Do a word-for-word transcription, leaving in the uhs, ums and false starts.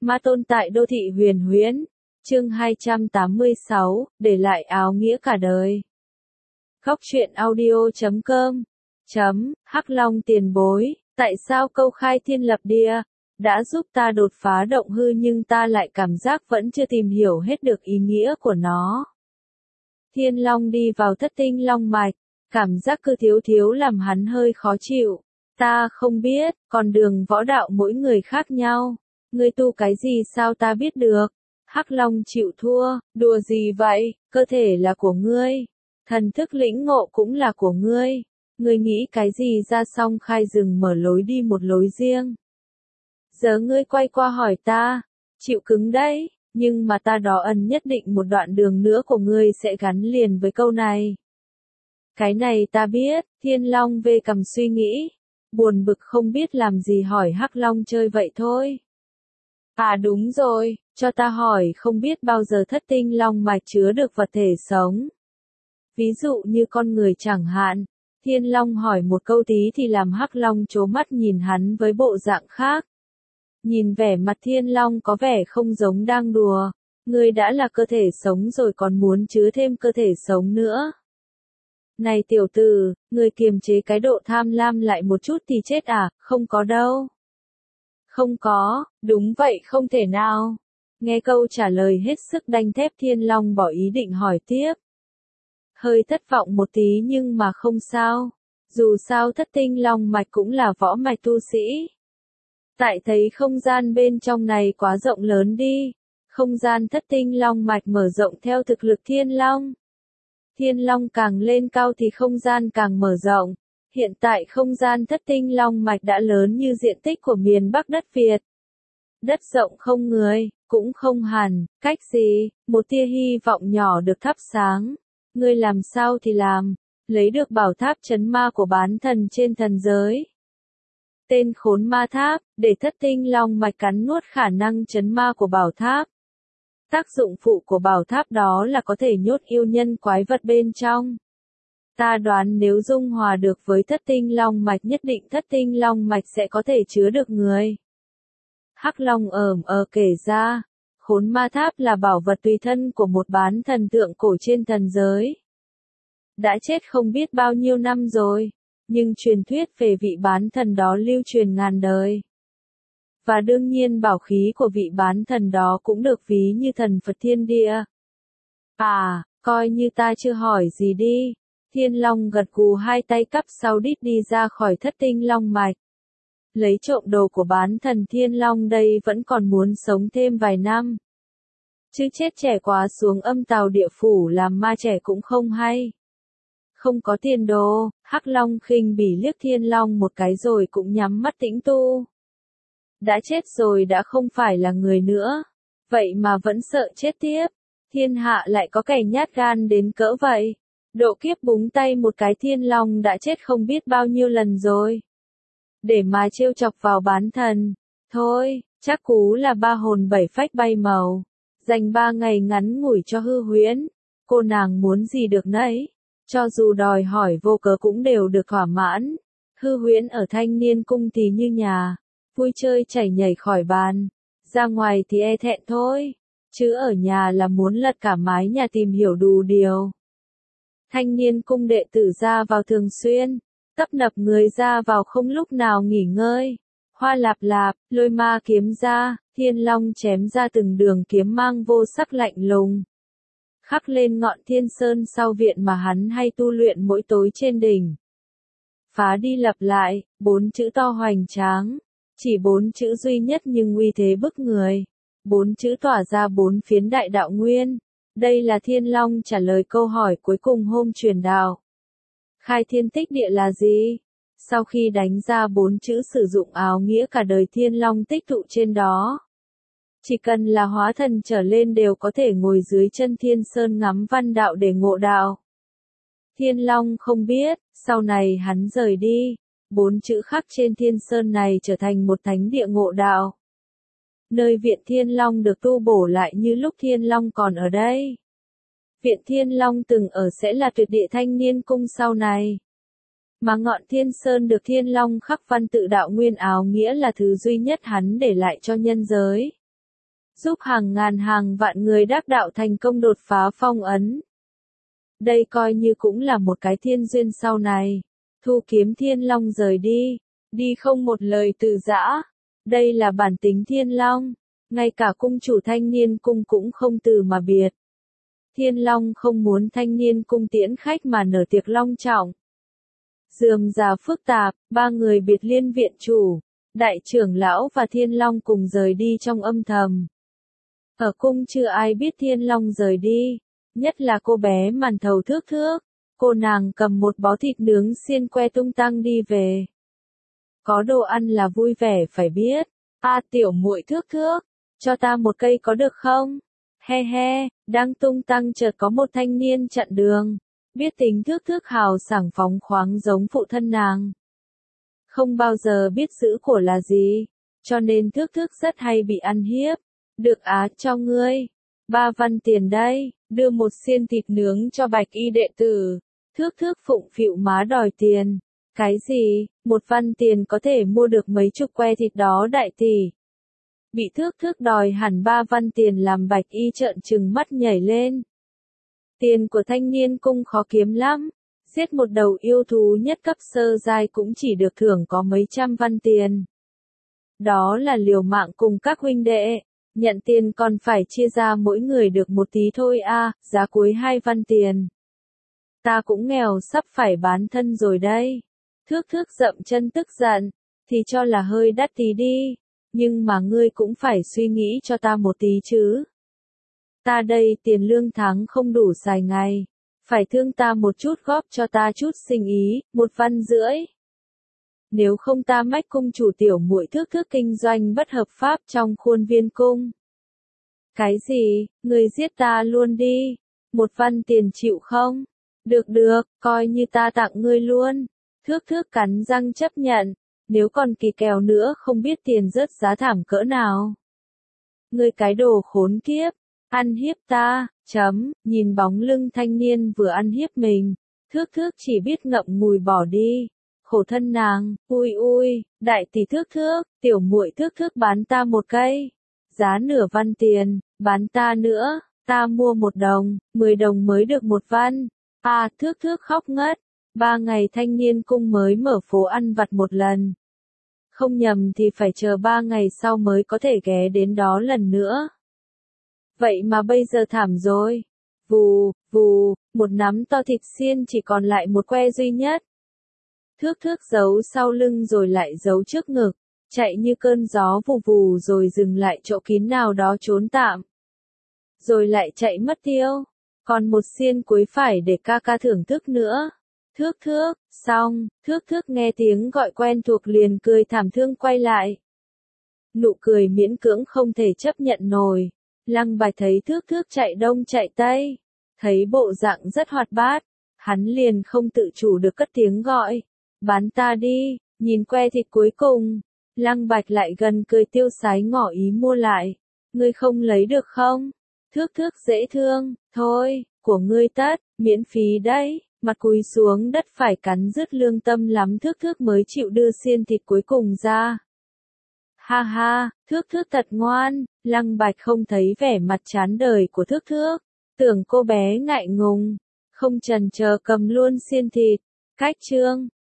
Ma tôn tại đô thị huyền huyễn. Chương hai trăm tám mươi sáu, để lại áo nghĩa cả đời. Góc truyện audio chấm com. Chấm, Hắc Long tiền bối, tại sao câu khai thiên lập địa đã giúp ta đột phá động hư nhưng ta lại cảm giác vẫn chưa tìm hiểu hết được ý nghĩa của nó. Thiên Long đi vào thất tinh long mạch, cảm giác cứ thiếu thiếu làm hắn hơi khó chịu. Ta không biết, con đường võ đạo mỗi người khác nhau. Ngươi tu cái gì sao ta biết được? Hắc Long chịu thua, đùa gì vậy, cơ thể là của ngươi. Thần thức lĩnh ngộ cũng là của ngươi. Ngươi nghĩ cái gì ra xong khai rừng mở lối đi một lối riêng. Giờ ngươi quay qua hỏi ta, chịu cứng đấy, nhưng mà ta đó ẩn nhất định một đoạn đường nữa của ngươi sẽ gắn liền với câu này. Cái này ta biết, Thiên Long về cầm suy nghĩ. Buồn bực không biết làm gì hỏi Hắc Long chơi vậy thôi. À đúng rồi, cho ta hỏi không biết bao giờ thất tinh long mạch chứa được vật thể sống. Ví dụ như con người chẳng hạn. Thiên Long hỏi một câu tí thì làm Hắc Long trố mắt nhìn hắn với bộ dạng khác. Nhìn vẻ mặt Thiên Long có vẻ không giống đang đùa. Ngươi đã là cơ thể sống rồi còn muốn chứa thêm cơ thể sống nữa. Này tiểu tử, ngươi kiềm chế cái độ tham lam lại một chút thì chết à, không có đâu. Không có, đúng vậy không thể nào. Nghe câu trả lời hết sức đanh thép Thiên Long bỏ ý định hỏi tiếp. Hơi thất vọng một tí nhưng mà không sao. Dù sao thất tinh long mạch cũng là võ mạch tu sĩ. Tại thấy không gian bên trong này quá rộng lớn đi. Không gian thất tinh long mạch mở rộng theo thực lực Thiên Long. Thiên Long càng lên cao thì không gian càng mở rộng. Hiện tại không gian thất tinh long mạch đã lớn như diện tích của miền Bắc đất Việt. Đất rộng không người, cũng không hẳn, cách gì, một tia hy vọng nhỏ được thắp sáng. Ngươi làm sao thì làm, lấy được bảo tháp trấn ma của bán thần trên thần giới. Tên khốn ma tháp, để thất tinh long mạch cắn nuốt khả năng trấn ma của bảo tháp. Tác dụng phụ của bảo tháp đó là có thể nhốt yêu nhân quái vật bên trong. Ta đoán nếu dung hòa được với thất tinh long mạch nhất định thất tinh long mạch sẽ có thể chứa được người. Hắc Long ờm ờ kể ra, khốn ma tháp là bảo vật tùy thân của một bán thần tượng cổ trên thần giới. Đã chết không biết bao nhiêu năm rồi, nhưng truyền thuyết về vị bán thần đó lưu truyền ngàn đời. Và đương nhiên bảo khí của vị bán thần đó cũng được ví như thần Phật thiên địa. À, coi như ta chưa hỏi gì đi. Thiên Long gật gù hai tay cắp sau đít đi ra khỏi thất tinh long mạch. Lấy trộm đồ của bán thần Thiên Long đây vẫn còn muốn sống thêm vài năm. Chứ chết trẻ quá xuống âm tào địa phủ làm ma trẻ cũng không hay. Không có tiền đồ, Hắc Long khinh bỉ liếc Thiên Long một cái rồi cũng nhắm mắt tĩnh tu. Đã chết rồi đã không phải là người nữa. Vậy mà vẫn sợ chết tiếp. Thiên hạ lại có kẻ nhát gan đến cỡ vậy. Độ kiếp búng tay một cái Thiên Long đã chết không biết bao nhiêu lần rồi. Để mà trêu chọc vào bán thần. Thôi, chắc cú là ba hồn bảy phách bay màu. Dành ba ngày ngắn ngủi cho hư huyễn. Cô nàng muốn gì được nấy. Cho dù đòi hỏi vô cớ cũng đều được thỏa mãn. Hư huyễn ở thanh niên cung thì như nhà. Vui chơi chảy nhảy khỏi bàn. Ra ngoài thì e thẹn thôi. Chứ ở nhà là muốn lật cả mái nhà tìm hiểu đủ điều. Thanh niên cung đệ tử ra vào thường xuyên. Tấp nập người ra vào không lúc nào nghỉ ngơi. Hoa lạp lạp, lôi ma kiếm ra, Thiên Long chém ra từng đường kiếm mang vô sắc lạnh lùng. Khắc lên ngọn thiên sơn sau viện mà hắn hay tu luyện mỗi tối trên đỉnh. Phá đi lập lại, bốn chữ to hoành tráng. Chỉ bốn chữ duy nhất nhưng uy thế bức người. Bốn chữ tỏa ra bốn phiến đại đạo nguyên. Đây là Thiên Long trả lời câu hỏi cuối cùng hôm truyền đạo. Khai thiên tích địa là gì? Sau khi đánh ra bốn chữ sử dụng áo nghĩa cả đời Thiên Long tích tụ trên đó. Chỉ cần là hóa thần trở lên đều có thể ngồi dưới chân Thiên Sơn ngắm văn đạo để ngộ đạo. Thiên Long không biết, sau này hắn rời đi, bốn chữ khắc trên Thiên Sơn này trở thành một thánh địa ngộ đạo. Nơi viện Thiên Long được tu bổ lại như lúc Thiên Long còn ở đây. Viện Thiên Long từng ở sẽ là tuyệt địa thanh niên cung sau này. Mà ngọn Thiên Sơn được Thiên Long khắc văn tự đạo nguyên áo nghĩa là thứ duy nhất hắn để lại cho nhân giới. giúp hàng ngàn hàng vạn người đắc đạo thành công đột phá phong ấn. Đây coi như cũng là một cái thiên duyên sau này. Thu kiếm thiên long rời đi, đi không một lời từ giã. Đây là bản tính thiên long, ngay cả cung chủ thanh niên cung cũng không từ mà biệt. Thiên long không muốn thanh niên cung tiễn khách mà nở tiệc long trọng. Rườm rà phức tạp, ba người biệt liên viện chủ, đại trưởng lão và thiên long cùng rời đi trong âm thầm. Ở cung chưa ai biết thiên long rời đi, nhất là cô bé màn thầu thước thước. Cô nàng cầm một bó thịt nướng xiên que tung tăng đi về. Có đồ ăn là vui vẻ phải biết. A tiểu muội thước thước, cho ta một cây có được không? He he, đang tung tăng chợt có một thanh niên chặn đường. Biết tính thước thước hào sảng phóng khoáng giống phụ thân nàng. Không bao giờ biết giữ của là gì, cho nên thước thước rất hay bị ăn hiếp. Được á, cho ngươi. Ba văn tiền đây, đưa một xiên thịt nướng cho bạch y đệ tử. Thước thước phụng phịu má đòi tiền. Cái gì, một văn tiền có thể mua được mấy chục que thịt đó đại tỷ. Bị thước thước đòi hẳn ba văn tiền làm bạch y trợn trừng mắt nhảy lên. Tiền của thanh niên cung khó kiếm lắm. Giết một đầu yêu thú nhất cấp sơ giai cũng chỉ được thưởng có mấy trăm văn tiền. Đó là liều mạng cùng các huynh đệ. Nhận tiền còn phải chia ra mỗi người được một tí thôi a, giá cuối hai văn tiền. Ta cũng nghèo sắp phải bán thân rồi đây. Thước thước dậm chân tức giận, thì cho là hơi đắt tí đi, nhưng mà ngươi cũng phải suy nghĩ cho ta một tí chứ. Ta đây tiền lương tháng không đủ xài ngày, phải thương ta một chút góp cho ta chút sinh ý, một văn rưỡi. Nếu không ta mách cung chủ tiểu muội thước thước kinh doanh bất hợp pháp trong khuôn viên cung. Cái gì, ngươi giết ta luôn đi, một văn tiền chịu không? Được được, coi như ta tặng ngươi luôn. Thước thước cắn răng chấp nhận, nếu còn kỳ kèo nữa không biết tiền rớt giá thảm cỡ nào. Ngươi cái đồ khốn kiếp, ăn hiếp ta, chấm, nhìn bóng lưng thanh niên vừa ăn hiếp mình, thước thước chỉ biết ngậm ngùi bỏ đi. Khổ thân nàng, ui ui, đại tỷ thước thước, tiểu muội thước thước bán ta một cây. Giá nửa văn tiền, bán ta nữa, ta mua một đồng, mười đồng mới được một văn. À, thước thước khóc ngất. Ba ngày thanh niên cung mới mở phố ăn vặt một lần. Không nhầm thì phải chờ ba ngày sau mới có thể ghé đến đó lần nữa. Vậy mà bây giờ thảm rồi. Vù, vù, một nắm to thịt xiên chỉ còn lại một que duy nhất. Thước thước giấu sau lưng rồi lại giấu trước ngực, chạy như cơn gió vù vù rồi dừng lại chỗ kín nào đó trốn tạm. Rồi lại chạy mất tiêu. Còn một xiên cuối phải để ca ca thưởng thức nữa. Thước thước, xong, thước thước nghe tiếng gọi quen thuộc liền cười thảm thương quay lại. Nụ cười miễn cưỡng không thể chấp nhận nổi. Lăng Bạch thấy thước thước chạy đông chạy tây, thấy bộ dạng rất hoạt bát, hắn liền không tự chủ được cất tiếng gọi. Bán ta đi, nhìn que thịt cuối cùng. Lăng Bạch lại gần cười tiêu sái ngỏ ý mua lại. Ngươi không lấy được không? Thước thước dễ thương, thôi, của ngươi tất, miễn phí đấy. Mặt cúi xuống đất phải cắn rứt lương tâm lắm thước thước mới chịu đưa xiên thịt cuối cùng ra. Ha ha, thước thước thật ngoan, Lăng Bạch không thấy vẻ mặt chán đời của thước thước. Tưởng cô bé ngại ngùng, không chần chờ cầm luôn xiên thịt. Cách chương